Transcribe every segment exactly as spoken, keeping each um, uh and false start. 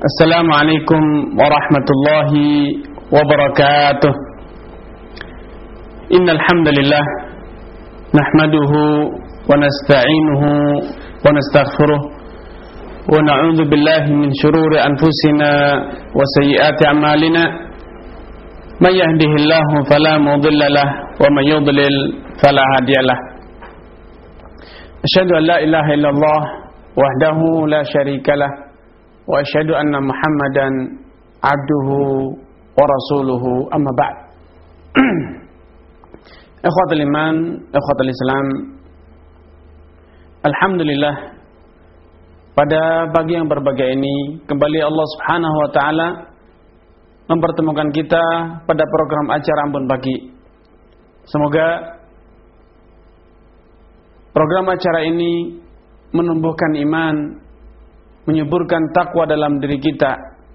Assalamualaikum warahmatullahi wabarakatuh. Innal hamdalillah nahmaduhu wa nasta'inuhu wa nastaghfiruh wa na'udzu billahi min shururi anfusina wa sayyiati a'malina. May yahdihillahu fala mudilla lahu wa may yudlil fala hadiya lahu. Asyhadu an la ilaha illallah wahdahu la syarika lahu wa asyhadu anna Muhammadan abduhu wa rasuluhu, amma ba'd. Ikhwatul iman, ikhwatul Islam, alhamdulillah, pada pagi yang berbahagia ini kembali Allah Subhanahu wa taala mempertemukan kita pada program acara Ambon Pagi. Semoga program acara ini menumbuhkan iman, menyuburkan takwa dalam diri kita,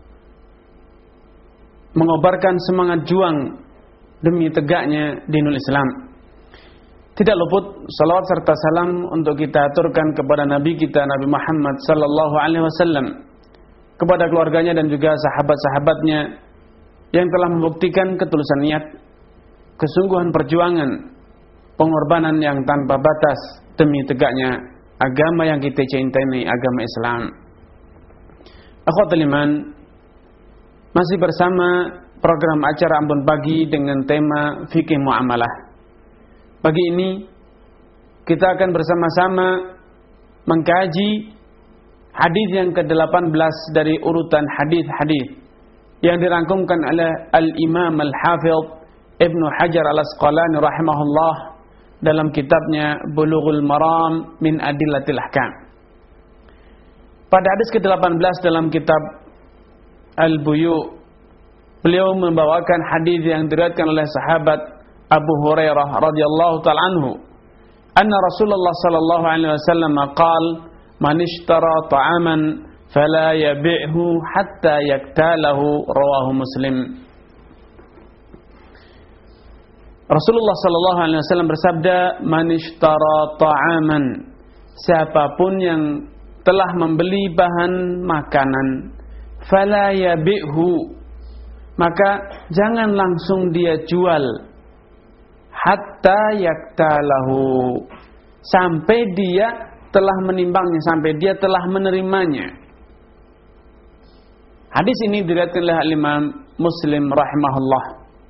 mengobarkan semangat juang demi tegaknya dinul Islam. Tidak luput salawat serta salam untuk kita aturkan kepada Nabi kita Nabi Muhammad sallallahu alaihi wasallam, kepada keluarganya dan juga sahabat-sahabatnya yang telah membuktikan ketulusan niat, kesungguhan perjuangan, pengorbanan yang tanpa batas demi tegaknya agama yang kita cintai, agama Islam. Akhwatul iman, masih bersama program acara Ambon Pagi dengan tema fikih muamalah. Pagi ini kita akan bersama-sama mengkaji hadis yang ke delapan belas dari urutan hadis-hadis yang dirangkumkan oleh Al-Imam Al-Hafidh Ibnu Hajar Al-Asqalani rahimahullah dalam kitabnya Bulughul Maram min Adillatil Ahkam. Pada hadis ke delapan belas dalam kitab Al-Buyu', beliau membawakan hadis yang diriwayatkan oleh sahabat Abu Hurairah radhiyallahu ta'ala anhu, anna Rasulullah sallallahu alaihi wasallam qaal, man ishtara ta'aman fala yabi'hu hatta yaktalahu, rawahu Muslim. Rasulullah sallallahu alaihi wasallam bersabda, man ishtara ta'aman, siapapun yang telah membeli bahan makanan, fala yabi'hu, maka jangan langsung dia jual, hatta yaktalahu, sampai dia telah menimbangnya, sampai dia telah menerimanya. Hadis ini diriwayatkan oleh Imam Muslim rahimahullah.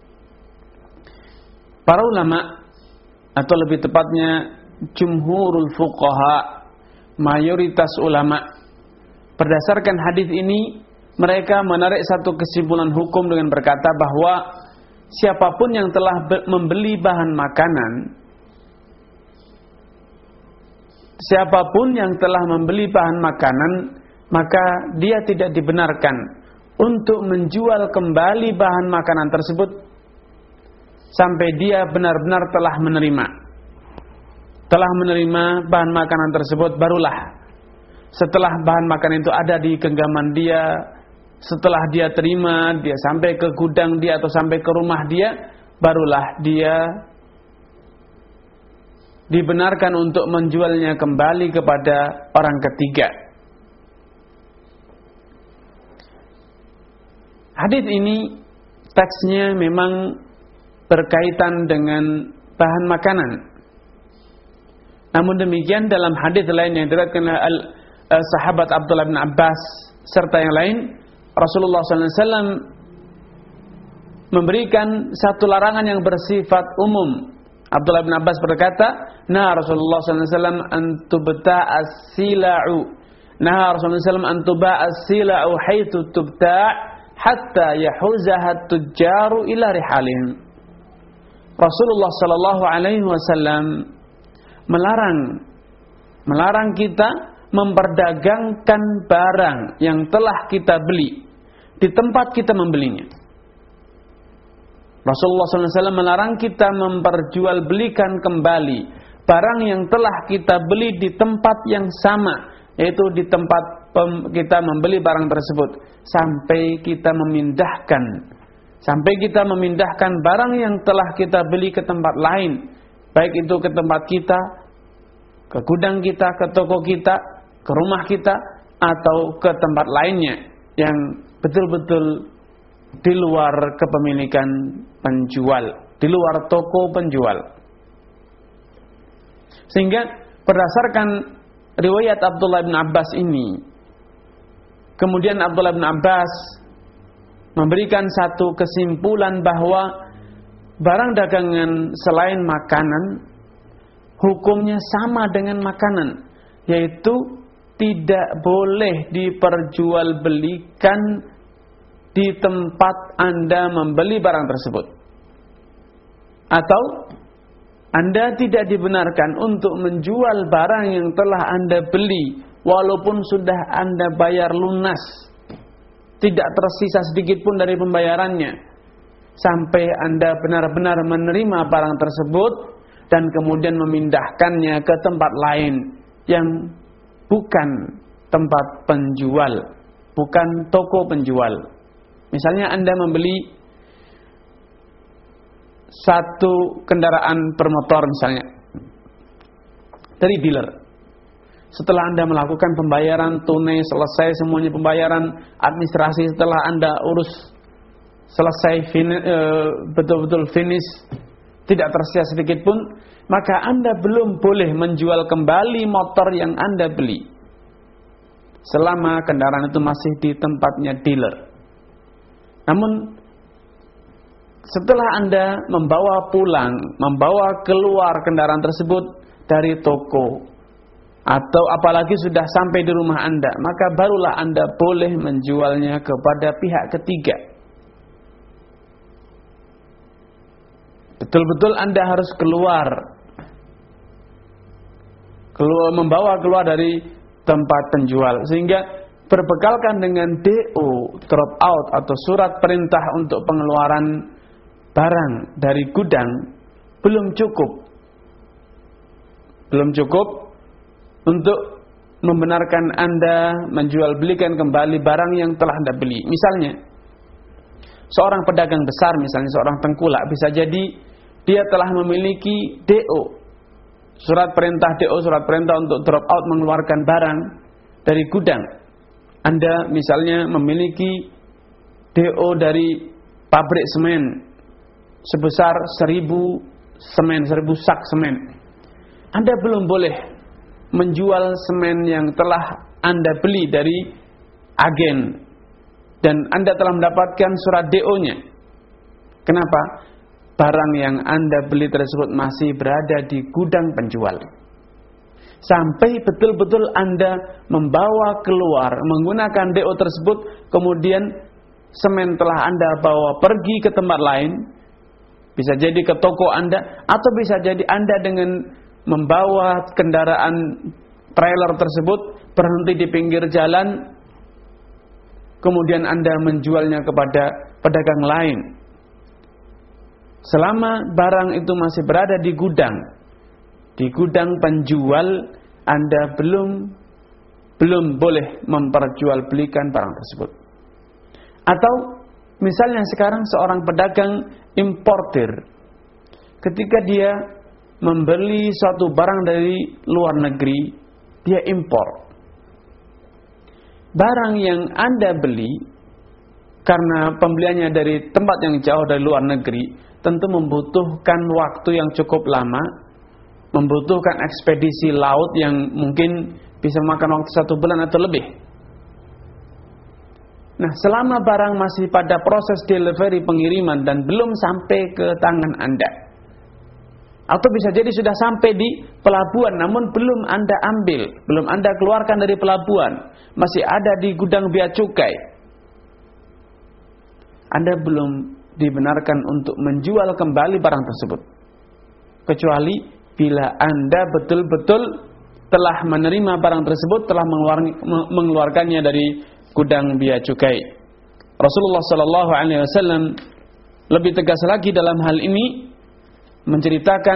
Para ulama, atau lebih tepatnya jumhurul fuqaha, mayoritas ulama, berdasarkan hadis ini mereka menarik satu kesimpulan hukum dengan berkata bahwa siapapun yang telah membeli bahan makanan, siapapun yang telah membeli bahan makanan, maka dia tidak dibenarkan untuk menjual kembali bahan makanan tersebut sampai dia benar-benar telah menerima. Telah menerima bahan makanan tersebut, barulah setelah bahan makanan itu ada di genggaman dia, setelah dia terima, dia sampai ke gudang dia atau sampai ke rumah dia, barulah dia dibenarkan untuk menjualnya kembali kepada orang ketiga. Hadis ini teksnya memang berkaitan dengan bahan makanan. Namun demikian dalam hadis lain yang diriwayatkan oleh uh, sahabat Abdullah bin Abbas serta yang lain, Rasulullah sallallahu alaihi wasallam memberikan satu larangan yang bersifat umum. Abdullah bin Abbas berkata, "Nah Rasulullah sallallahu alaihi wasallam an tubta'a as-sila'u." Nah Rasulullah sallallahu alaihi wasallam an tuba'a as-sila'u haitsu tubta' hatta yahuzaha at-tujjaru ila rihalihim. Rasulullah sallallahu alaihi wasallam melarang melarang kita memperdagangkan barang yang telah kita beli di tempat kita membelinya. Rasulullah sallallahu alaihi wasallam melarang kita memperjualbelikan kembali barang yang telah kita beli di tempat yang sama, yaitu di tempat kita membeli barang tersebut, sampai kita memindahkan sampai kita memindahkan barang yang telah kita beli ke tempat lain, baik itu ke tempat kita, ke gudang kita, ke toko kita, ke rumah kita, atau ke tempat lainnya. yang betul-betul di luar kepemilikan penjual, di luar toko penjual. Sehingga berdasarkan riwayat Abdullah bin Abbas ini, kemudian Abdullah bin Abbas memberikan satu kesimpulan bahwa barang dagangan selain makanan hukumnya sama dengan makanan, yaitu tidak boleh diperjualbelikan di tempat Anda membeli barang tersebut, atau Anda tidak dibenarkan untuk menjual barang yang telah Anda beli walaupun sudah Anda bayar lunas, tidak tersisa sedikit pun dari pembayarannya, sampai Anda benar-benar menerima barang tersebut dan kemudian memindahkannya ke tempat lain yang bukan tempat penjual, bukan toko penjual. Misalnya Anda membeli satu kendaraan bermotor misalnya dari dealer. Setelah Anda melakukan pembayaran tunai, selesai semuanya pembayaran, administrasi setelah Anda urus selesai, fini, e, betul-betul finish, tidak tersisa sedikit pun, maka Anda belum boleh menjual kembali motor yang Anda beli selama kendaraan itu masih di tempatnya dealer. Namun setelah Anda membawa pulang, membawa keluar kendaraan tersebut dari toko, atau apalagi sudah sampai di rumah Anda, maka barulah Anda boleh menjualnya kepada pihak ketiga. Betul-betul Anda harus keluar, keluar membawa keluar dari tempat penjual, sehingga berbekalkan dengan D O, drop out atau surat perintah untuk pengeluaran barang dari gudang belum cukup. Belum cukup untuk membenarkan Anda menjual belikan kembali barang yang telah Anda beli. Misalnya, seorang pedagang besar, misalnya seorang tengkulak, bisa jadi dia telah memiliki D O, surat perintah D O, surat perintah untuk drop out mengeluarkan barang dari gudang. Anda misalnya memiliki D O dari pabrik semen sebesar seribu semen, seribu sak semen. Anda belum boleh menjual semen yang telah Anda beli dari agen dan Anda telah mendapatkan surat D O-nya. Kenapa? Barang yang Anda beli tersebut masih berada di gudang penjual. Sampai betul-betul Anda membawa keluar menggunakan D O tersebut, kemudian semen telah Anda bawa pergi ke tempat lain, bisa jadi ke toko Anda, atau bisa jadi Anda dengan membawa kendaraan trailer tersebut berhenti di pinggir jalan, kemudian Anda menjualnya kepada pedagang lain. Selama barang itu masih berada di gudang, di gudang penjual, Anda belum belum boleh memperjualbelikan barang tersebut. Atau misalnya sekarang seorang pedagang importir, ketika dia membeli suatu barang dari luar negeri, dia impor. Barang yang Anda beli karena pembeliannya dari tempat yang jauh dari luar negeri, tentu membutuhkan waktu yang cukup lama, membutuhkan ekspedisi laut yang mungkin bisa makan waktu satu bulan atau lebih. Nah, selama barang masih pada proses delivery pengiriman dan belum sampai ke tangan Anda, atau bisa jadi sudah sampai di pelabuhan namun belum Anda ambil, belum Anda keluarkan dari pelabuhan, masih ada di gudang bea cukai, Anda belum dibenarkan untuk menjual kembali barang tersebut, kecuali bila Anda betul-betul telah menerima barang tersebut, telah mengeluarkannya dari gudang bea cukai. Rasulullah sallallahu alaihi wasallam lebih tegas lagi dalam hal ini, menceritakan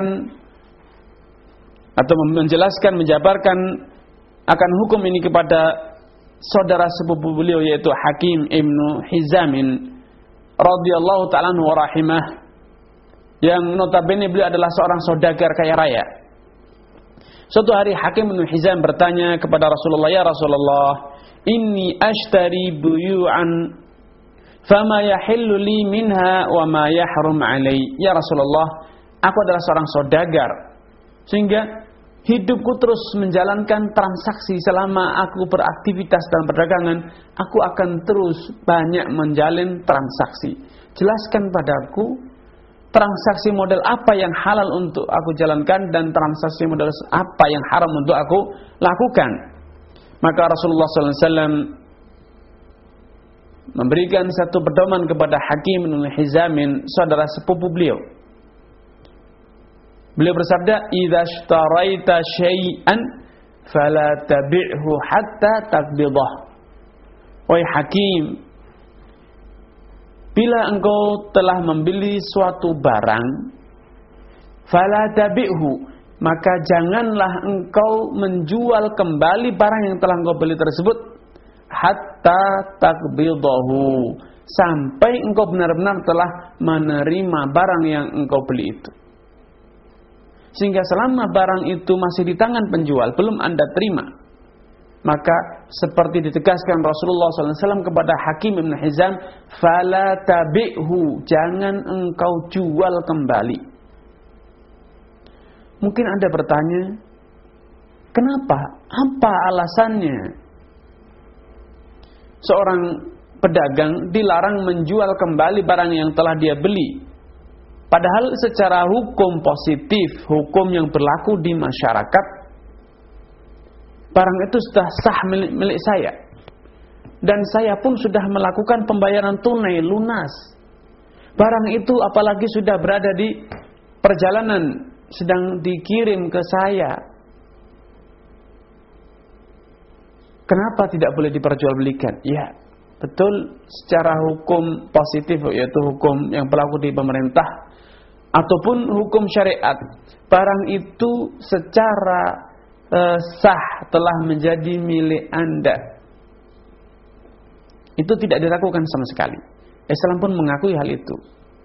atau menjelaskan, menjabarkan akan hukum ini kepada saudara sepupu beliau, yaitu Hakim ibnu Hizamin radhiyallahu ta'ala anhu wa rahimah, yang notabene beliau adalah seorang saudagar kaya raya. Suatu hari Hakim ibnu Hizam bertanya kepada Rasulullah, "Ya Rasulullah, inni ashtari buyu'an fama yahillu li minha wa ma yahrum alai. Ya Rasulullah, aku adalah seorang saudagar, sehingga hidupku terus menjalankan transaksi. Selama aku beraktivitas dalam perdagangan, aku akan terus banyak menjalin transaksi. Jelaskan padaku transaksi model apa yang halal untuk aku jalankan dan transaksi model apa yang haram untuk aku lakukan. Maka Rasulullah sallallahu alaihi wasallam memberikan satu pedoman kepada Hakim bin Hizamin, saudara sepupu beliau. Beliau bersabda, "Idza ishtaraita syai'an fala tabi'hu hatta taqbidah." Wahai Hakim, bila engkau telah membeli suatu barang, fala tabi'hu, maka janganlah engkau menjual kembali barang yang telah engkau beli tersebut hatta taqbidahu, sampai engkau benar-benar telah menerima barang yang engkau beli itu. Sehingga selama barang itu masih di tangan penjual, belum Anda terima, maka seperti ditegaskan Rasulullah sallallahu alaihi wasallam kepada Hakim bin Hizam, fala tabi'hu, jangan engkau jual kembali. Mungkin Anda bertanya, kenapa? Apa alasannya seorang pedagang dilarang menjual kembali barang yang telah dia beli? Padahal secara hukum positif, hukum yang berlaku di masyarakat, barang itu sudah sah milik, milik saya. Dan saya pun sudah melakukan pembayaran tunai, lunas. Barang itu apalagi sudah berada di perjalanan, sedang dikirim ke saya. Kenapa tidak boleh diperjualbelikan? Ya, betul, secara hukum positif, yaitu hukum yang berlaku di pemerintah ataupun hukum syariat, barang itu secara uh, sah telah menjadi milik Anda. Itu tidak diragukan sama sekali. Islam pun mengakui hal itu.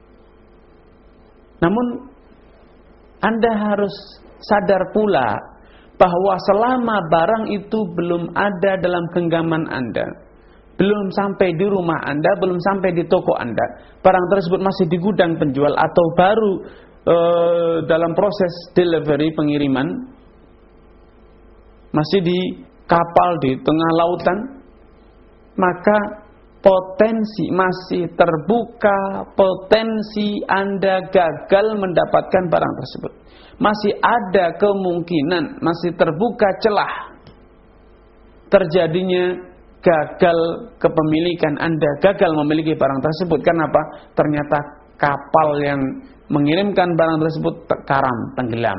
Namun Anda harus sadar pula bahwa selama barang itu belum ada dalam genggaman Anda, belum sampai di rumah Anda, belum sampai di toko Anda, barang tersebut masih di gudang penjual atau baru e, dalam proses delivery, pengiriman, masih di kapal di tengah lautan, maka potensi masih terbuka, potensi Anda gagal mendapatkan barang tersebut. Masih ada kemungkinan, masih terbuka celah terjadinya gagal kepemilikan Anda, gagal memiliki barang tersebut. Kenapa? Ternyata kapal yang mengirimkan barang tersebut karam, tenggelam.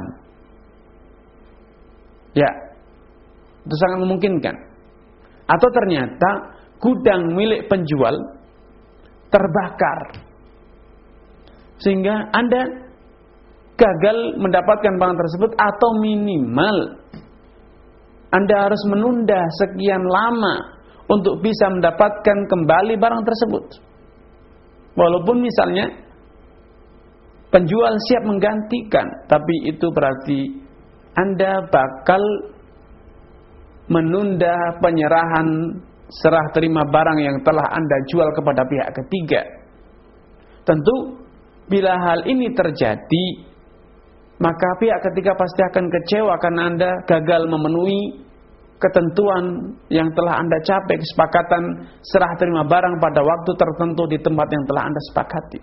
Ya, itu sangat memungkinkan. Atau ternyata gudang milik penjual terbakar, sehingga Anda gagal mendapatkan barang tersebut, atau minimal Anda harus menunda sekian lama untuk bisa mendapatkan kembali barang tersebut. Walaupun misalnya penjual siap menggantikan, tapi itu berarti Anda bakal menunda penyerahan serah terima barang yang telah Anda jual kepada pihak ketiga. Tentu bila hal ini terjadi, maka pihak ketiga pasti akan kecewa karena Anda gagal memenuhi ketentuan yang telah Anda capai, kesepakatan serah terima barang pada waktu tertentu di tempat yang telah Anda sepakati.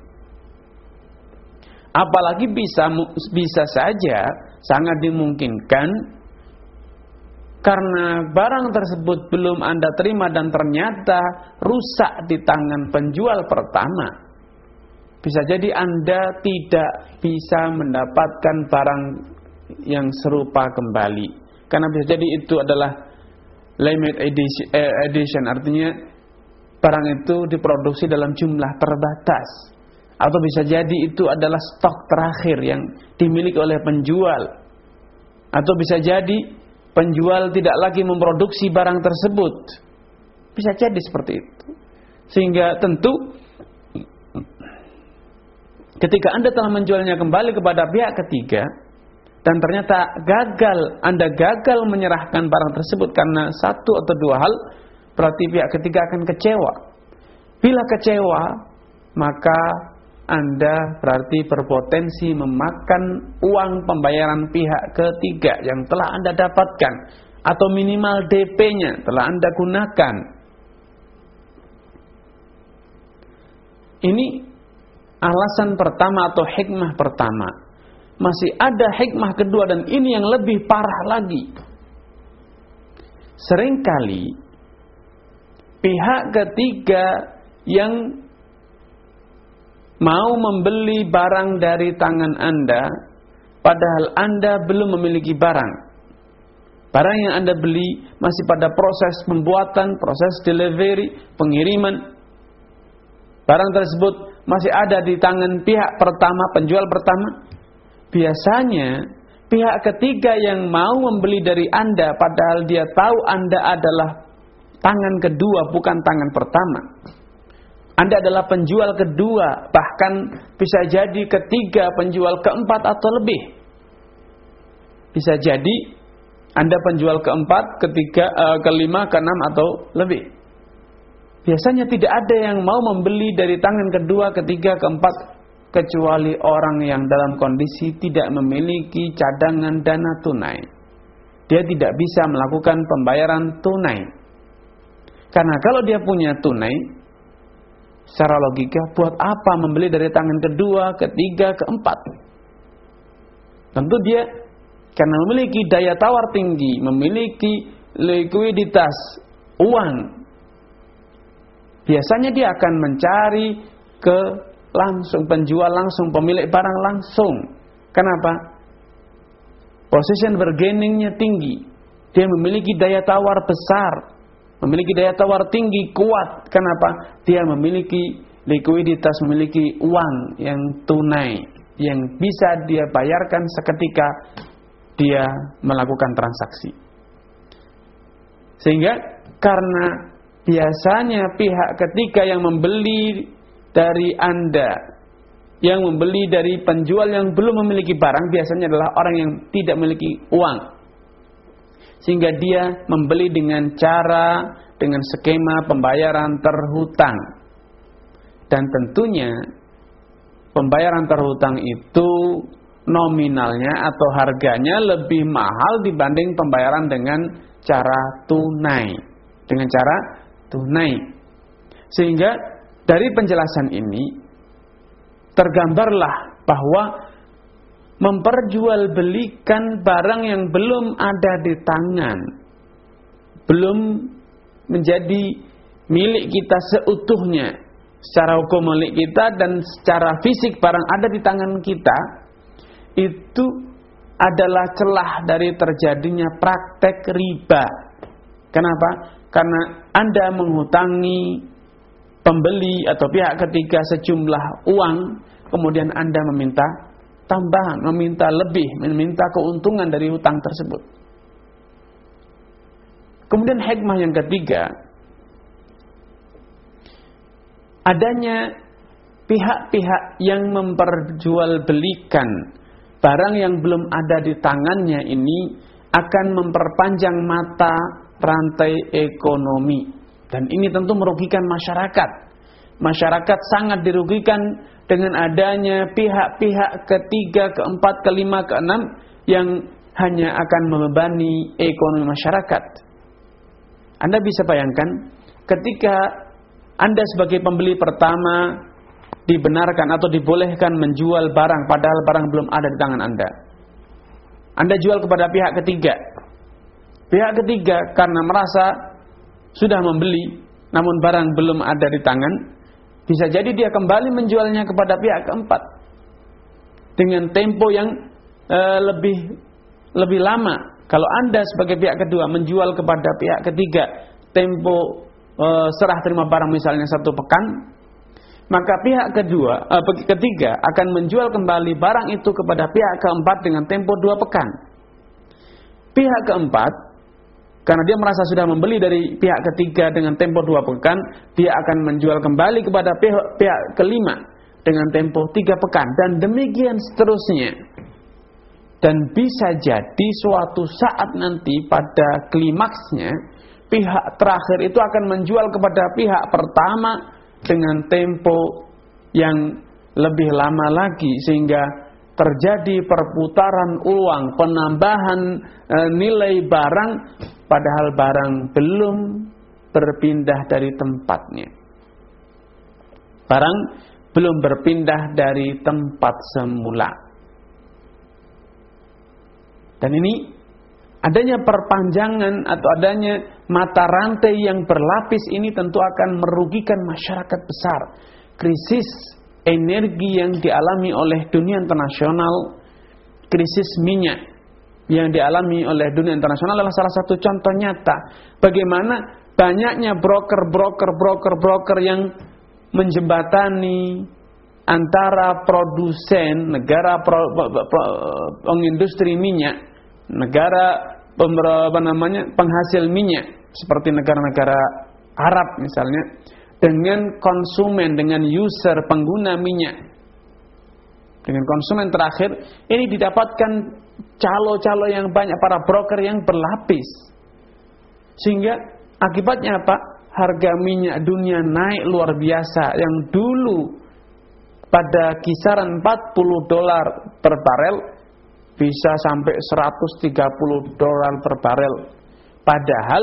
Apalagi bisa bisa saja, sangat dimungkinkan, karena barang tersebut belum Anda terima dan ternyata rusak di tangan penjual pertama, bisa jadi Anda tidak bisa mendapatkan barang yang serupa kembali, karena bisa jadi itu adalah limited edition, eh, edition, artinya barang itu diproduksi dalam jumlah terbatas, atau bisa jadi itu adalah stok terakhir yang dimiliki oleh penjual, atau bisa jadi penjual tidak lagi memproduksi barang tersebut. Bisa jadi seperti itu. Sehingga tentu ketika Anda telah menjualnya kembali kepada pihak ketiga dan ternyata gagal, Anda gagal menyerahkan barang tersebut karena satu atau dua hal, berarti pihak ketiga akan kecewa. Bila kecewa, maka Anda berarti berpotensi memakan uang pembayaran pihak ketiga yang telah Anda dapatkan, atau minimal D P-nya telah Anda gunakan. Ini alasan pertama atau hikmah pertama. Masih ada hikmah kedua, dan ini yang lebih parah lagi. Seringkali pihak ketiga yang mau membeli barang dari tangan Anda, padahal Anda belum memiliki barang. Barang yang Anda beli masih pada proses pembuatan, proses delivery, pengiriman. Barang tersebut masih ada di tangan pihak pertama, penjual pertama. Biasanya pihak ketiga yang mau membeli dari Anda, padahal dia tahu Anda adalah tangan kedua, bukan tangan pertama. Anda adalah penjual kedua, bahkan bisa jadi ketiga, penjual keempat atau lebih. Bisa jadi Anda penjual keempat, ketiga, uh, kelima, keenam atau lebih. Biasanya tidak ada yang mau membeli dari tangan kedua, ketiga, keempat, kecuali orang yang dalam kondisi tidak memiliki cadangan dana tunai. Dia tidak bisa melakukan pembayaran tunai. Karena kalau dia punya tunai, secara logika, buat apa membeli dari tangan kedua, ketiga, keempat? Tentu dia karena memiliki daya tawar tinggi, memiliki likuiditas uang, biasanya dia akan mencari ke langsung penjual langsung, pemilik barang langsung. Kenapa? Position bargainingnya tinggi. Dia memiliki daya tawar besar, memiliki daya tawar tinggi, kuat. Kenapa? Dia memiliki likuiditas, memiliki uang yang tunai, yang bisa dia bayarkan seketika dia melakukan transaksi. Sehingga karena biasanya pihak ketiga yang membeli dari Anda, yang membeli dari penjual yang belum memiliki barang, biasanya adalah orang yang tidak memiliki uang. Sehingga dia membeli dengan cara, dengan skema pembayaran terhutang. Dan tentunya pembayaran terhutang itu nominalnya atau harganya lebih mahal dibanding pembayaran dengan cara tunai. Dengan cara tunai. Sehingga dari penjelasan ini tergambarlah bahwa memperjualbelikan barang yang belum ada di tangan, belum menjadi milik kita seutuhnya, secara hukum milik kita dan secara fisik barang ada di tangan kita, itu adalah celah dari terjadinya praktek riba. Kenapa? Karena Anda menghutangi pembeli atau pihak ketiga sejumlah uang, kemudian Anda meminta tambahan, meminta lebih, meminta keuntungan dari hutang tersebut. Kemudian hikmah yang ketiga, adanya pihak-pihak yang memperjualbelikan barang yang belum ada di tangannya ini akan memperpanjang mata rantai ekonomi, dan ini tentu merugikan masyarakat. Masyarakat sangat dirugikan dengan adanya pihak-pihak ketiga, keempat, kelima, keenam yang hanya akan membebani ekonomi masyarakat. Anda bisa bayangkan ketika Anda sebagai pembeli pertama dibenarkan atau dibolehkan menjual barang padahal barang belum ada di tangan Anda. Anda jual kepada pihak ketiga. Pihak ketiga karena merasa sudah membeli namun barang belum ada di tangan, bisa jadi dia kembali menjualnya kepada pihak keempat dengan tempo yang uh, lebih lebih lama. Kalau Anda sebagai pihak kedua menjual kepada pihak ketiga tempo uh, serah terima barang misalnya satu pekan, maka pihak kedua uh, ketiga akan menjual kembali barang itu kepada pihak keempat dengan tempo dua pekan. Pihak keempat, karena dia merasa sudah membeli dari pihak ketiga dengan tempo dua pekan, dia akan menjual kembali kepada pihak, pihak kelima dengan tempo tiga pekan, dan demikian seterusnya. Dan bisa jadi suatu saat nanti pada klimaksnya, pihak terakhir itu akan menjual kepada pihak pertama dengan tempo yang lebih lama lagi, sehingga terjadi perputaran uang, penambahan e, nilai barang, padahal barang belum berpindah dari tempatnya. Barang belum berpindah dari tempat semula. Dan ini adanya perpanjangan atau adanya mata rantai yang berlapis ini tentu akan merugikan masyarakat besar. Krisis energi yang dialami oleh dunia internasional, krisis minyak yang dialami oleh dunia internasional adalah salah satu contoh nyata bagaimana banyaknya broker-broker broker-broker yang menjembatani antara produsen negara pro, pro, pro, industri minyak, negara apa namanya penghasil minyak seperti negara-negara Arab misalnya, dengan konsumen, dengan user pengguna minyak, dengan konsumen terakhir. Ini didapatkan calo-calo yang banyak, para broker yang berlapis, sehingga akibatnya apa? Harga minyak dunia naik luar biasa, yang dulu pada kisaran empat puluh dolar per barel bisa sampai seratus tiga puluh dolar per barel. Padahal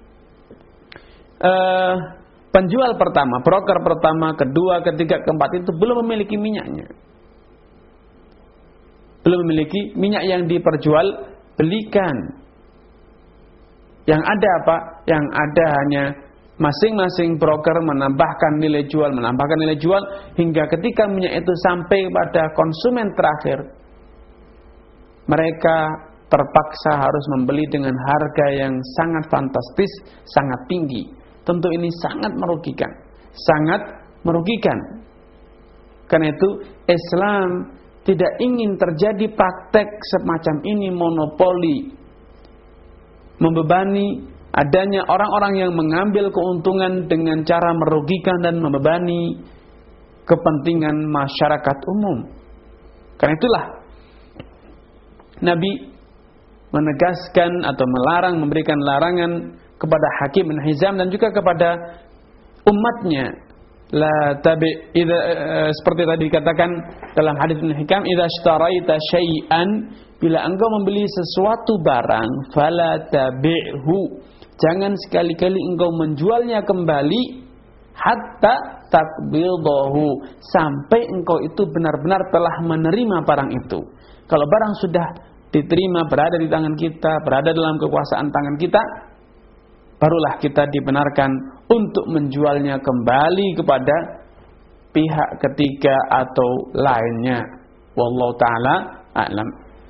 eh, penjual pertama, broker pertama, kedua, ketiga, keempat itu belum memiliki minyaknya. Belum memiliki minyak yang diperjual belikan. Yang ada apa? Yang ada hanya masing-masing broker menambahkan nilai jual, menambahkan nilai jual, hingga ketika minyak itu sampai pada konsumen terakhir, mereka terpaksa harus membeli dengan harga yang sangat fantastis, sangat tinggi. Tentu ini sangat merugikan, sangat merugikan. Karena itu Islam tidak ingin terjadi praktek semacam ini, monopoli, membebani, adanya orang-orang yang mengambil keuntungan dengan cara merugikan dan membebani kepentingan masyarakat umum. Karena itulah Nabi menegaskan atau melarang, memberikan larangan kepada Hakim bin Hizam dan juga kepada umatnya. La tabi idza uh, seperti tadi dikatakan dalam hadis Ibnu Hikam, idza ishtaraita syai'an, bila engkau membeli sesuatu barang, fala tabi'hu, jangan sekali-kali engkau menjualnya kembali, hatta takbidahu, sampai engkau itu benar-benar telah menerima barang itu. Kalau barang sudah diterima, berada di tangan kita, berada dalam kekuasaan tangan kita, barulah kita dibenarkan untuk menjualnya kembali kepada pihak ketiga atau lainnya. Wallahu ta'ala a'lam.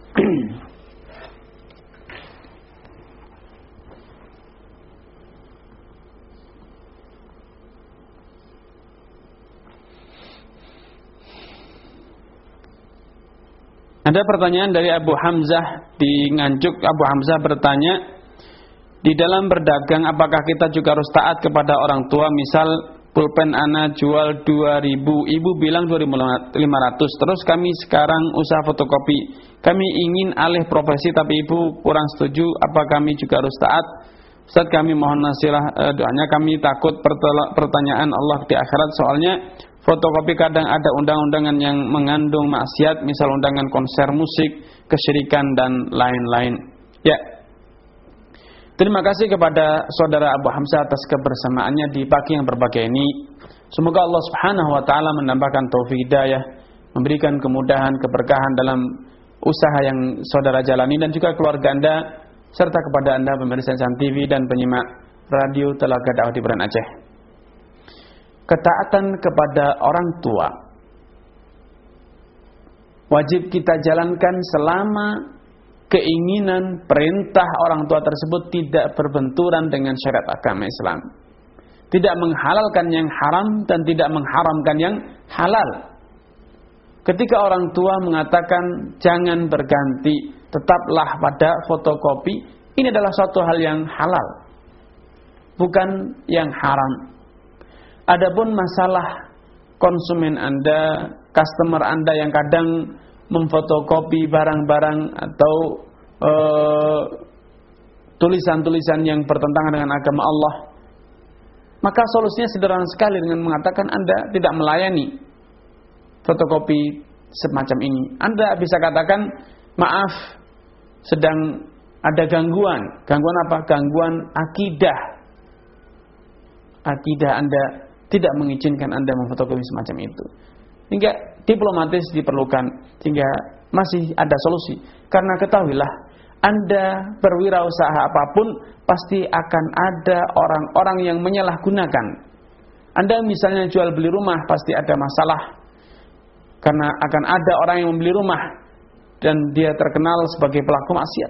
Ada pertanyaan dari Abu Hamzah di Nganjuk. Abu Hamzah bertanya, di dalam berdagang apakah kita juga harus taat kepada orang tua? Misal pulpen ana jual dua ribu, ibu bilang dua ribu lima ratus, terus kami sekarang usaha fotokopi, kami ingin alih profesi tapi ibu kurang setuju, apa kami juga harus taat? Ustaz, kami mohon nasihat eh, doanya, kami takut pertanyaan Allah di akhirat, soalnya fotokopi kadang ada undang-undangan yang mengandung maksiat, misal undangan konser musik, kesyirikan dan lain-lain. Ya. Terima kasih kepada saudara Abu Hamzah atas kebersamaannya di pagi yang berbahagia ini. Semoga Allah Subhanahu wa taala menambahkan taufik hidayah, memberikan kemudahan, keberkahan dalam usaha yang saudara jalani dan juga keluarga Anda, serta kepada Anda pemirsa Insan T V dan penyimak radio Telaga Dakwah di Beran Aceh. Ketaatan kepada orang tua wajib kita jalankan selama keinginan perintah orang tua tersebut tidak berbenturan dengan syariat agama Islam, tidak menghalalkan yang haram dan tidak mengharamkan yang halal. Ketika orang tua mengatakan jangan berganti, tetaplah pada fotokopi, ini adalah suatu hal yang halal, bukan yang haram. Adapun masalah konsumen Anda, customer Anda yang kadang memfotokopi barang-barang atau uh, tulisan-tulisan yang bertentangan dengan agama Allah, maka solusinya sederhana sekali dengan mengatakan Anda tidak melayani fotokopi semacam ini. Anda bisa katakan, maaf, sedang ada gangguan. Gangguan apa? Gangguan akidah. Akidah Anda tidak mengizinkan Anda memfotokopi semacam itu. Hingga diplomatis diperlukan, sehingga masih ada solusi. Karena ketahuilah, Anda berwirausaha apapun, pasti akan ada orang-orang yang menyalahgunakan. Anda misalnya jual beli rumah, pasti ada masalah. Karena akan ada orang yang membeli rumah, dan dia terkenal sebagai pelaku maksiat.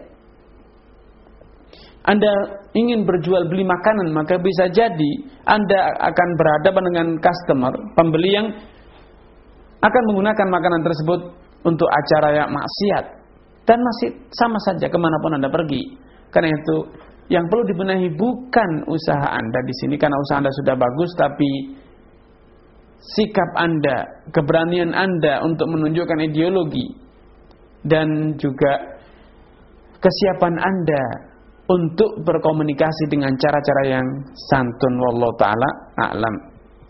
Anda ingin berjual beli makanan, maka bisa jadi Anda akan berhadapan dengan customer, pembeli yang akan menggunakan makanan tersebut untuk acara yang maksiat. Dan masih sama saja kemanapun Anda pergi. Karena itu yang perlu dibenahi bukan usaha Anda di sini, karena usaha Anda sudah bagus, tapi sikap Anda, keberanian Anda untuk menunjukkan ideologi dan juga kesiapan Anda untuk berkomunikasi dengan cara-cara yang santun. Wallahu ta'ala a'lam.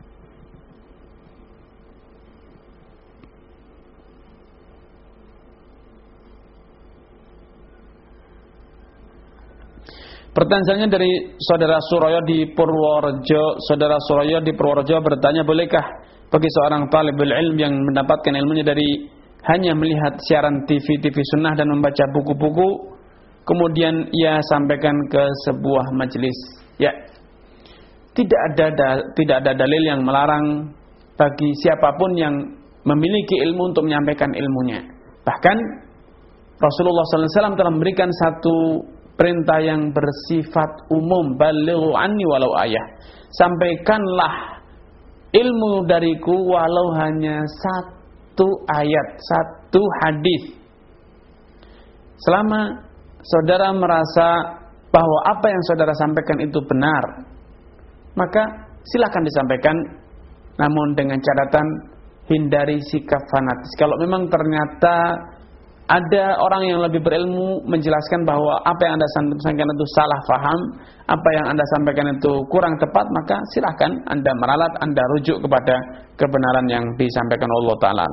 Pertanyaannya dari saudara Suraya di Purworejo. Saudara Suraya di Purworejo bertanya, bolehkah bagi seorang talibul ilm yang mendapatkan ilmunya dari hanya melihat siaran T V T V sunnah dan membaca buku-buku, kemudian ia sampaikan ke sebuah majelis? Ya, tidak ada da, tidak ada dalil yang melarang bagi siapapun yang memiliki ilmu untuk menyampaikan ilmunya. Bahkan Rasulullah sallallahu alaihi wasallam telah memberikan satu perintah yang bersifat umum, balighu anni walau ayah. Sampaikanlah ilmu dariku walau hanya satu ayat, satu hadis. Selama saudara merasa bahwa apa yang saudara sampaikan itu benar, maka silakan disampaikan, namun dengan catatan hindari sikap fanatis. Kalau memang ternyata ada orang yang lebih berilmu menjelaskan bahwa apa yang Anda sampaikan itu salah faham, apa yang Anda sampaikan itu kurang tepat, maka silakan Anda meralat, Anda rujuk kepada kebenaran yang disampaikan Allah Ta'ala.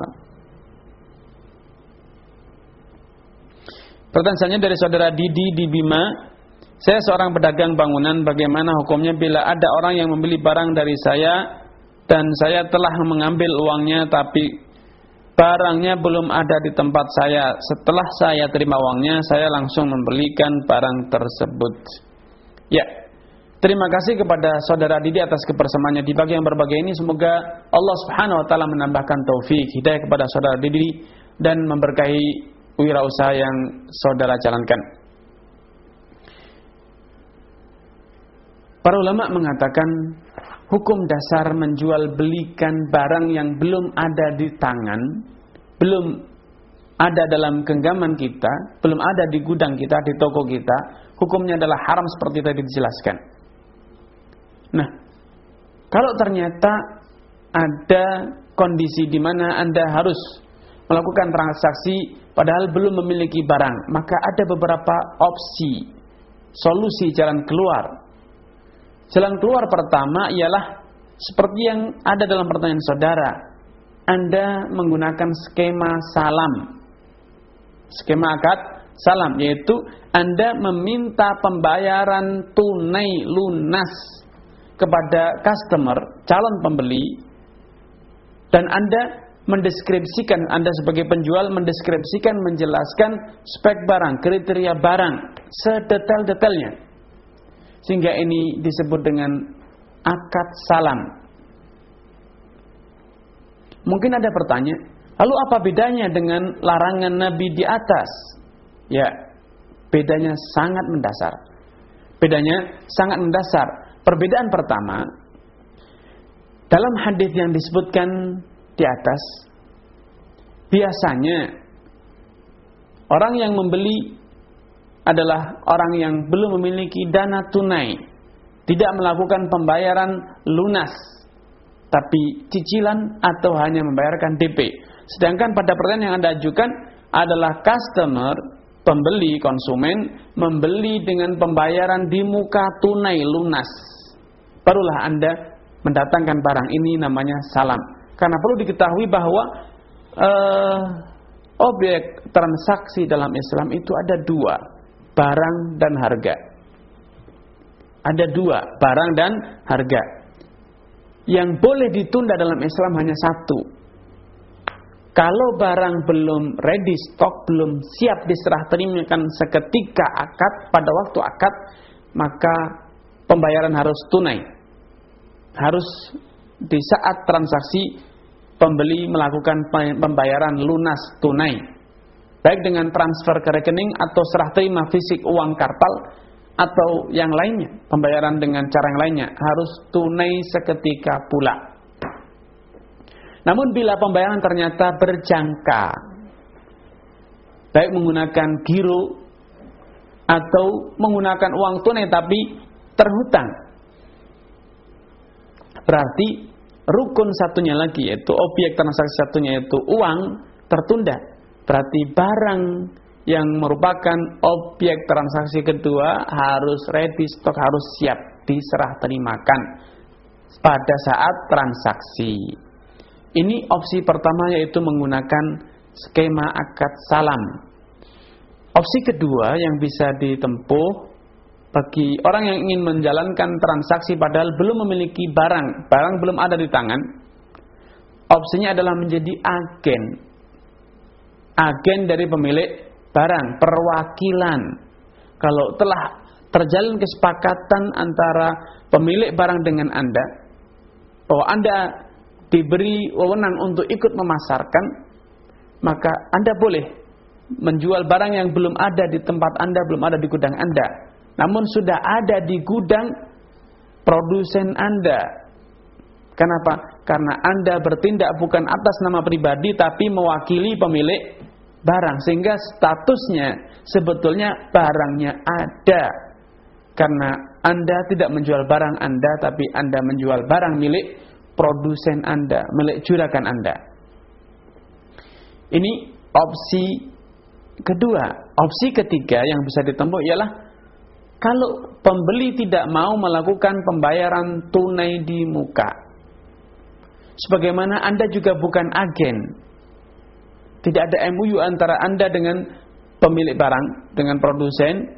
Pertanyaannya dari saudara Didi di Bima. Saya seorang pedagang bangunan, bagaimana hukumnya bila ada orang yang membeli barang dari saya dan saya telah mengambil uangnya tapi barangnya belum ada di tempat saya. Setelah saya terima uangnya, saya langsung membelikan barang tersebut. Ya, terima kasih kepada saudara Didi atas kebersamaannya di pagi yang berbahagia ini. Semoga Allah Subhanahu wa taala menambahkan taufik hidayah kepada saudara Didi dan memberkahi wirausaha yang saudara jalankan. Para ulama mengatakan hukum dasar menjual belikan barang yang belum ada di tangan, belum ada dalam genggaman kita, belum ada di gudang kita, di toko kita, hukumnya adalah haram seperti tadi dijelaskan. Nah, kalau ternyata ada kondisi di mana Anda harus melakukan transaksi padahal belum memiliki barang, maka ada beberapa opsi, solusi jalan keluar. Jalan keluar pertama ialah seperti yang ada dalam pertanyaan saudara. Anda menggunakan skema salam. Skema akad salam, yaitu Anda meminta pembayaran tunai lunas kepada customer, calon pembeli, dan Anda mendeskripsikan, Anda sebagai penjual mendeskripsikan, menjelaskan spek barang, kriteria barang sedetail-detailnya. Sehingga ini disebut dengan akad salam. Mungkin ada pertanyaan, lalu apa bedanya dengan larangan Nabi di atas? Ya, bedanya sangat mendasar. Bedanya sangat mendasar. Perbedaan pertama, dalam hadis yang disebutkan di atas, biasanya orang yang membeli adalah orang yang belum memiliki dana tunai, tidak melakukan pembayaran lunas, tapi cicilan atau hanya membayarkan D P. Sedangkan pada pertanyaan yang Anda ajukan adalah customer pembeli, konsumen membeli dengan pembayaran di muka tunai lunas, barulah Anda mendatangkan barang. Ini namanya salam. Karena perlu diketahui bahwa uh, objek transaksi dalam Islam itu ada dua, barang dan harga. Ada dua, barang dan harga. Yang boleh ditunda dalam Islam hanya satu. Kalau barang belum ready stock, belum siap diserah terimakan seketika akad, pada waktu akad, maka pembayaran harus tunai. Harus di saat transaksi pembeli melakukan pembayaran lunas tunai, baik dengan transfer ke rekening atau serah terima fisik uang kartal atau yang lainnya, pembayaran dengan cara yang lainnya harus tunai seketika pula. Namun bila pembayaran ternyata berjangka, baik menggunakan giro atau menggunakan uang tunai tapi terhutang, berarti rukun satunya lagi, yaitu objek transaksi satunya, yaitu uang, tertunda. Berarti barang yang merupakan objek transaksi kedua harus ready stock, harus siap diserah terimakan pada saat transaksi. Ini opsi pertama, yaitu menggunakan skema akad salam. Opsi kedua yang bisa ditempuh bagi orang yang ingin menjalankan transaksi padahal belum memiliki barang, barang belum ada di tangan, opsinya adalah menjadi agen. Agen dari pemilik barang, perwakilan. Kalau telah terjalin kesepakatan antara pemilik barang dengan Anda, bahwa Anda diberi wewenang untuk ikut memasarkan, maka Anda boleh menjual barang yang belum ada di tempat Anda, belum ada di gudang Anda, namun sudah ada di gudang produsen Anda. Kenapa? Karena Anda bertindak bukan atas nama pribadi, tapi mewakili pemilik barang, sehingga statusnya sebetulnya barangnya ada. Karena Anda tidak menjual barang Anda, tapi Anda menjual barang milik produsen Anda, milik juragan Anda. Ini opsi kedua. Opsi ketiga yang bisa ditempuh ialah kalau pembeli tidak mau melakukan pembayaran tunai di muka, sebagaimana Anda juga bukan agen, tidak ada M O U antara Anda dengan pemilik barang, dengan produsen,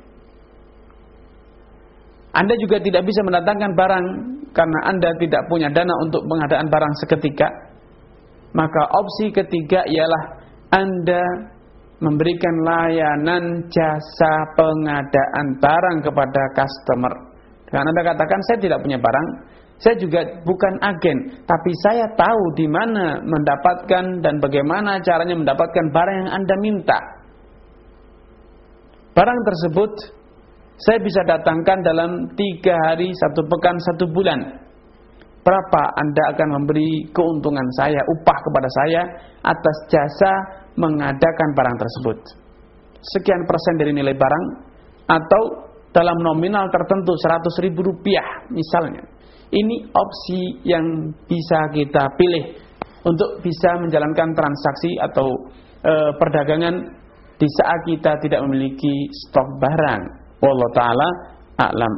Anda juga tidak bisa mendatangkan barang karena Anda tidak punya dana untuk pengadaan barang seketika, maka opsi ketiga ialah Anda memberikan layanan jasa pengadaan barang kepada customer. Dengan Anda katakan, saya tidak punya barang, saya juga bukan agen, tapi saya tahu di mana mendapatkan dan bagaimana caranya mendapatkan barang yang Anda minta. Barang tersebut saya bisa datangkan dalam tiga hari, satu pekan, satu bulan. Berapa Anda akan memberi keuntungan saya, upah kepada saya atas jasa mengadakan barang tersebut? Sekian persen dari nilai barang, atau dalam nominal tertentu seratus ribu rupiah misalnya. Ini opsi yang bisa kita pilih untuk bisa menjalankan transaksi atau e, perdagangan di saat kita tidak memiliki stok barang. Wallahu ta'ala a'lam.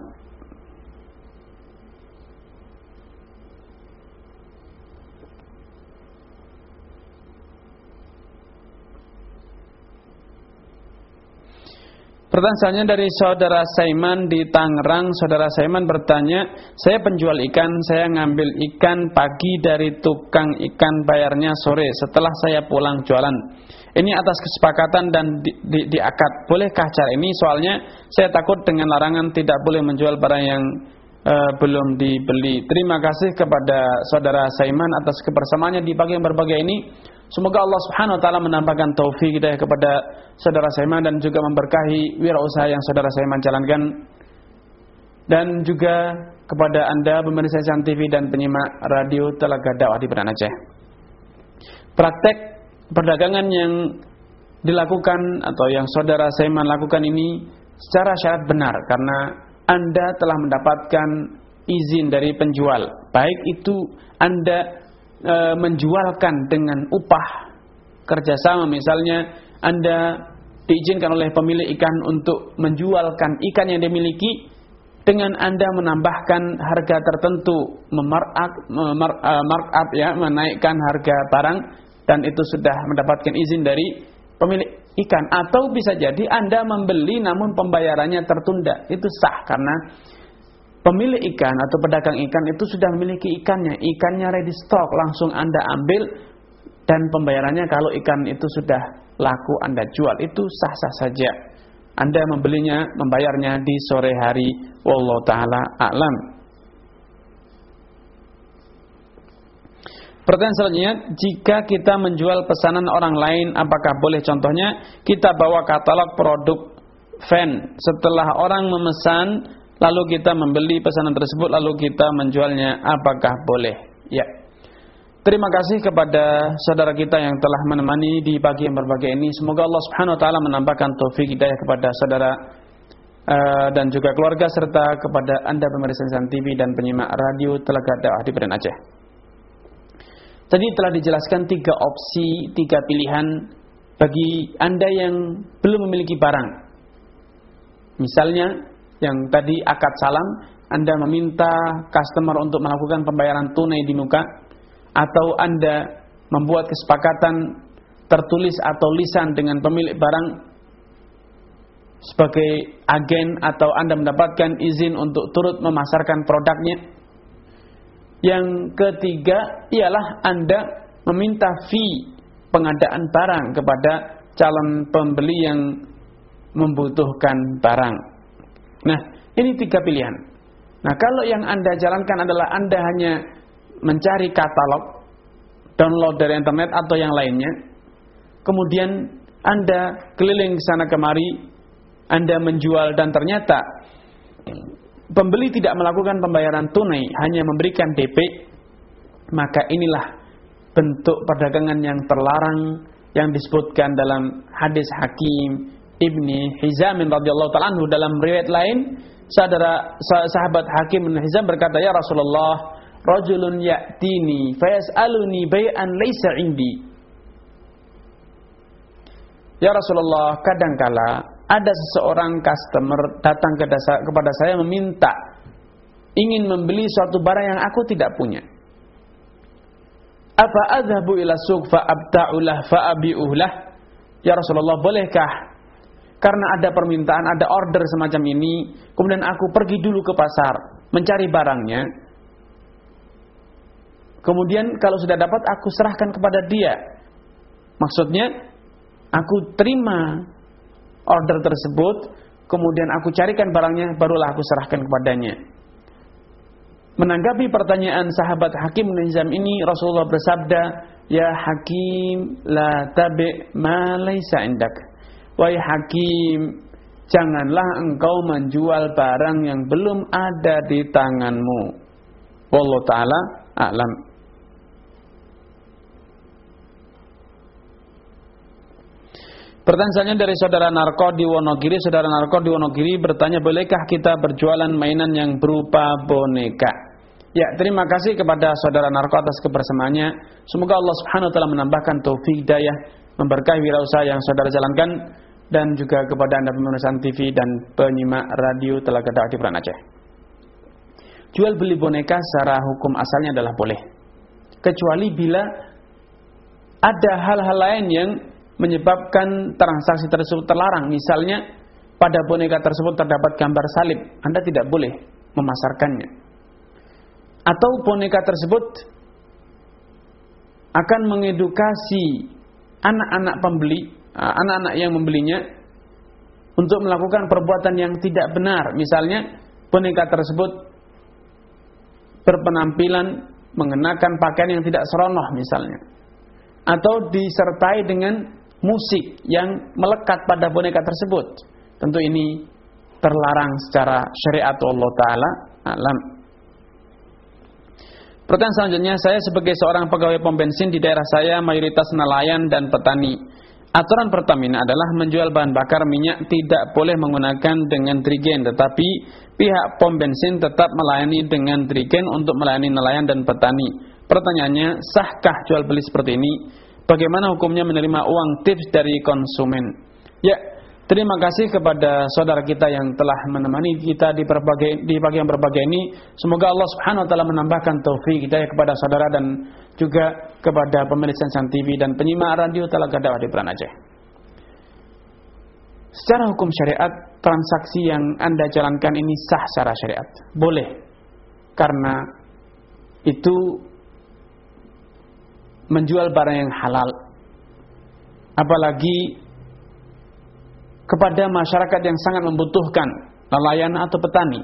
Pertanyaannya dari saudara Saiman di Tangerang. Saudara Saiman bertanya, saya penjual ikan, saya ngambil ikan pagi dari tukang ikan, bayarnya sore setelah saya pulang jualan. Ini atas kesepakatan dan di, di, di akad. Bolehkah cara ini? Soalnya saya takut dengan larangan tidak boleh menjual barang yang uh, belum dibeli. Terima kasih kepada saudara Saiman atas kebersamaannya di pagi yang berbahagia ini. Semoga Allah Subhanahu wa taala menambahkan taufik hidayah kepada saudara Saiman dan juga memberkahi wirausaha yang saudara Saiman jalankan. Dan juga kepada Anda pemirsa Ihsan T V dan penyimak radio Telaga Dakwah di Banda Aceh. Praktek perdagangan yang dilakukan atau yang saudara Saiman lakukan ini secara syarat benar, karena Anda telah mendapatkan izin dari penjual. Baik itu Anda menjualkan dengan upah kerjasama, misalnya Anda diizinkan oleh pemilik ikan untuk menjualkan ikan yang dimiliki dengan Anda menambahkan harga tertentu, memarkup, markup ya, menaikkan harga barang, dan itu sudah mendapatkan izin dari pemilik ikan. Atau bisa jadi Anda membeli namun pembayarannya tertunda, itu sah karena pemilik ikan atau pedagang ikan itu sudah memiliki ikannya, ikannya ready stock, langsung Anda ambil, dan pembayarannya kalau ikan itu sudah laku Anda jual, itu sah-sah saja. Anda membelinya, membayarnya di sore hari. Wallahu ta'ala a'lam. Pertanyaan selanjutnya, jika kita menjual pesanan orang lain, apakah boleh? Contohnya, kita bawa katalog produk fan. Setelah orang memesan, lalu kita membeli pesanan tersebut, lalu kita menjualnya, apakah boleh? Ya. Terima kasih kepada saudara kita yang telah menemani di pagi yang berbahagia ini. Semoga Allah Subhanahu wa taala menambahkan taufik hidayah kepada saudara uh, dan juga keluarga, serta kepada Anda pemirsa Insan T V dan penyimak radio Telaga Dakwah di Medan Aceh. Tadi telah dijelaskan tiga opsi, tiga pilihan bagi Anda yang belum memiliki barang. Misalnya yang tadi akad salam, Anda meminta customer untuk melakukan pembayaran tunai di muka, atau Anda membuat kesepakatan tertulis atau lisan dengan pemilik barang sebagai agen, atau Anda mendapatkan izin untuk turut memasarkan produknya. Yang ketiga ialah Anda meminta fee pengadaan barang kepada calon pembeli yang membutuhkan barang. Nah, ini tiga pilihan. Nah, kalau yang Anda jalankan adalah Anda hanya mencari katalog, download dari internet atau yang lainnya, kemudian Anda keliling sana kemari, Anda menjual, dan ternyata pembeli tidak melakukan pembayaran tunai, hanya memberikan D P, maka inilah bentuk perdagangan yang terlarang yang disebutkan dalam hadis Hakim Ibni Hizam radhiyallahu ta'ala anhu. Dalam riwayat lain, saudara sahabat Hakim bin Hizam berkata, "Ya Rasulullah, rajulun ya'tini fayas'aluni bai'an laysa 'indi." Ya Rasulullah, kadangkala ada seseorang customer datang kepada saya meminta ingin membeli suatu barang yang aku tidak punya. Apa adhabu ila suq fa abta'ulah fa abi'ulah? Ya Rasulullah, bolehkah karena ada permintaan, ada order semacam ini, kemudian aku pergi dulu ke pasar mencari barangnya, kemudian kalau sudah dapat aku serahkan kepada dia. Maksudnya aku terima order tersebut, kemudian aku carikan barangnya, barulah aku serahkan kepadanya. Menanggapi pertanyaan sahabat Hakim bin Hizam ini, Rasulullah bersabda, "Ya Hakim, la tabi' ma laysa indak." Wahai Hakim, janganlah engkau menjual barang yang belum ada di tanganmu. Wallahu ta'ala a'lam. Pertanyaan selanjutnya dari saudara Narko di Wonogiri. Saudara Narko di Wonogiri bertanya, bolehkah kita berjualan mainan yang berupa boneka? Ya, terima kasih kepada saudara Narko atas kebersamaannya. Semoga Allah Subhanahu wa taala menambahkan taufik hidayah, memberkahi wirausaha yang saudara jalankan, dan juga kepada Anda pemirsa T V dan penyimak radio Telaga Dakwah di Medan Aceh. Jual beli boneka secara hukum asalnya adalah boleh, kecuali bila ada hal-hal lain yang menyebabkan transaksi tersebut terlarang. Misalnya pada boneka tersebut terdapat gambar salib, Anda tidak boleh memasarkannya. Atau boneka tersebut akan mengedukasi anak-anak pembeli, anak-anak yang membelinya untuk melakukan perbuatan yang tidak benar. Misalnya boneka tersebut berpenampilan mengenakan pakaian yang tidak seronoh misalnya, atau disertai dengan musik yang melekat pada boneka tersebut. Tentu ini terlarang secara syariat Allah Ta'ala alam. Pertanyaan selanjutnya, saya sebagai seorang pegawai pom bensin di daerah saya mayoritas nelayan dan petani. Aturan Pertamina adalah menjual bahan bakar minyak tidak boleh menggunakan dengan trigen, tetapi pihak pom bensin tetap melayani dengan trigen untuk melayani nelayan dan petani. Pertanyaannya, sahkah jual beli seperti ini? Bagaimana hukumnya menerima uang tips dari konsumen? Ya, Terima kasih kepada saudara kita yang telah menemani kita di berbagai di pagi yang berbahagia ini. Semoga Allah Subhanahu wa taala menambahkan taufik hidayah kepada saudara dan juga kepada pemilik Sensan T V dan penyimak radio Talaga Dakwah di Peran Aceh. Secara hukum syariat, transaksi yang Anda jalankan ini sah secara syariat. Boleh. Karena itu menjual barang yang halal. Apalagi kepada masyarakat yang sangat membutuhkan, nelayan atau petani.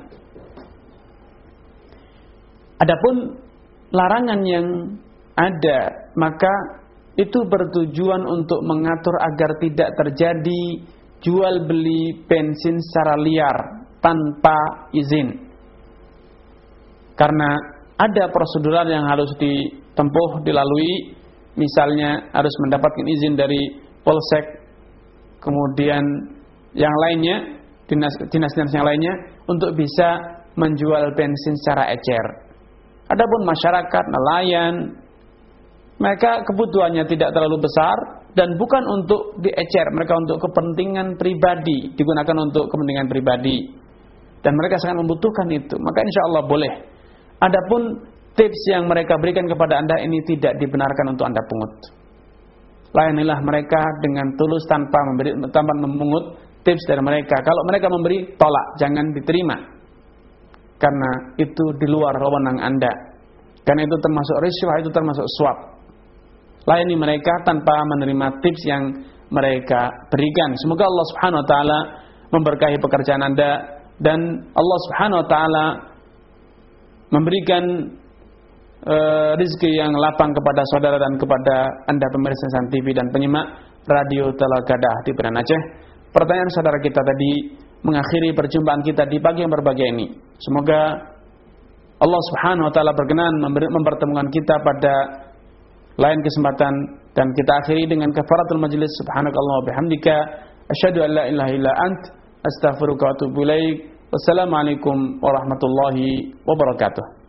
Adapun larangan yang ada, maka itu bertujuan untuk mengatur agar tidak terjadi jual beli bensin secara liar tanpa izin. Karena ada prosedur yang harus ditempuh, dilalui, misalnya harus mendapatkan izin dari Polsek, kemudian yang lainnya, dinas-dinas yang lainnya, untuk bisa menjual bensin secara ecer. Adapun masyarakat, nelayan, mereka kebutuhannya tidak terlalu besar dan bukan untuk diecer, mereka untuk kepentingan pribadi, digunakan untuk kepentingan pribadi, dan mereka sangat membutuhkan itu, maka insya Allah boleh. Adapun tips yang mereka berikan kepada Anda ini tidak dibenarkan untuk Anda pungut. Layanilah mereka dengan tulus tanpa memberi, tanpa memungut tips dari mereka. Kalau mereka memberi, tolak, jangan diterima. Karena itu di luar wewenang Anda. Karena itu termasuk riswah, itu termasuk suap. Layani mereka tanpa menerima tips yang mereka berikan. Semoga Allah Subhanahu wa taala memberkahi pekerjaan Anda dan Allah Subhanahu wa taala memberikan Uh, rizki yang lapang kepada saudara dan kepada Anda pemirsa Sensan T V dan penyimak radio Talaga Dakwah di Peran Aceh. Pertanyaan saudara kita tadi mengakhiri perjumpaan kita di pagi yang berbahagia ini. Semoga Allah Subhanahu wa taala berkenan mempertemukan kita pada lain kesempatan, dan kita akhiri dengan kafaratul majlis. Subhanakallahumma wa bihamdika asyhadu an la ilaha illa ant astaghfiruka wa atubu ilaik. Wassalamualaikum warahmatullahi wabarakatuh.